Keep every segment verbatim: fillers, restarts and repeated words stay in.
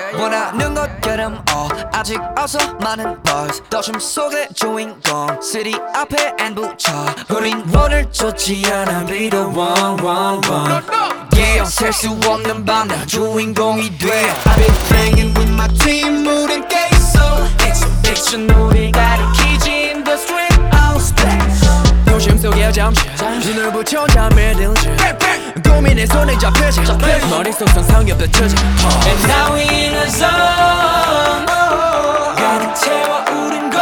원하는 것처럼 어 아직 어서 많은 buzz 도심 속의 주인공 city 앞에 N 붙여 우린 원을 쫓지 않아 be the one one one yeah 셀 수 없는 밤 나 주인공이 돼 I've been playing with my team 우린 깨있어 Exhibition 우리 가리키지 in the street oh splash 도심 속에 잠시 눈을 붙여 잠에 들지 고민에 손에 잡히지 머릿속 상상이 펼쳐지 And now we in a zone 가득 채워 우린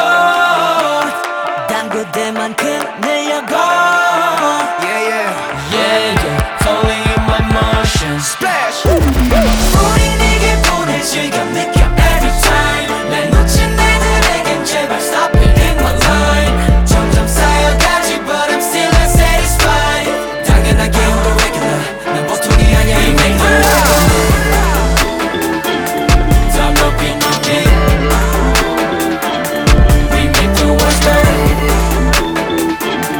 곧단 그대만큼 늘려고 Yeah yeah Yeah yeah falling in my motions Splash 우린 이 기분을 즐겨 느껴 every time 날 놓친 애들에겐 제발 stop it in my line 점점 쌓여가지 but I'm still not satisfied 당연하게 on the regular 난 보통이 아니야 you make me 더 높이 높이 We make the world burn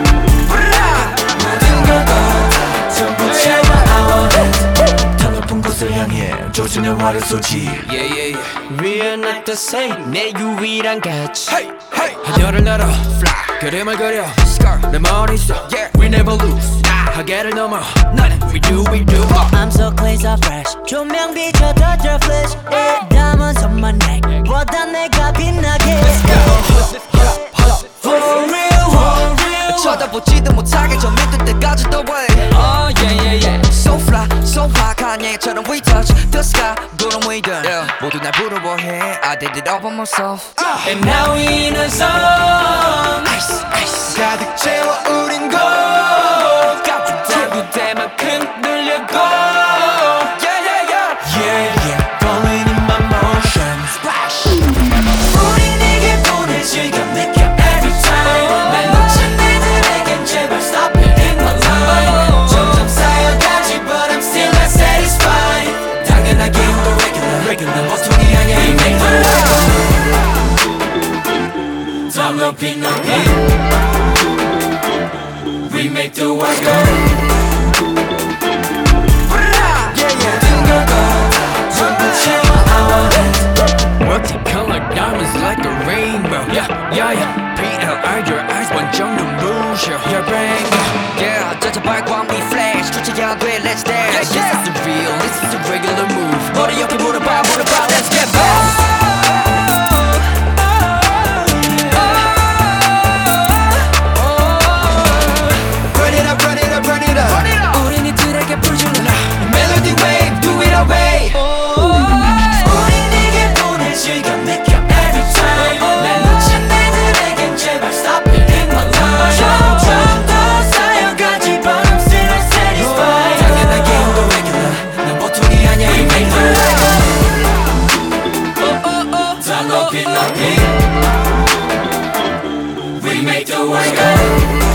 모든 걸 다 전부 채워 I want it 더 높은 곳을 향해 조준의 화를 쏘지 Yeah yeah yeah We are not the same 내 유일한 가치 Hey hey 하늘을 날아 fly 그림을 그려 scar 내 머릿속 Yeah. we never lose 하계를 넘어 나는 we do we do I'm so clean so fresh 조명 비춰 touch your flesh 담은 손만 내보다 내가 빛나게 For real for real 쳐다보지도 못하게 저 밑에 때까지 the way Oh yeah yeah yeah So fly so high 칸예처럼 we touch the sky 구름 위든 모두 날 부러워해 I did it all by myself And now we in a zone Ice ice 가득 채워 우린 곧 값비싼 그대만큼 늘려고 Yeah yeah yeah Yeah yeah falling in my motion Splash 우린 이 기분을 즐겨 느껴 every time 날 놓친 애들에겐 제발 stop it in my line 점점 쌓여가지 but I'm still not satisfied 당연하게 on the regular regular 보통이 아니야 you make me 더 높이 높이 We make the world go 모든 걸 다 전부 채워 I want it Multicolored diamonds like a rainbow Yeah yeah yeah P L I your eyes 완전 눈부셔 Your brain Yeah 저저 발광 we flash 주체야 돼 let's dance This is the real this is the regular move 머리 옆에 물어봐 물어봐 let's get back Run it up run it up run it up 우린 이들에게 불주는 Melody wave do it away 우린 이 기분을 즐겨 느껴 every time 날 놓친 애들에겐 제발 stop it in my line 점점 더 쌓여가지 but I'm still not satisfied 당연하게 on the regular 난 보통이 아니야 you make me 더 높이 높이 We make the world go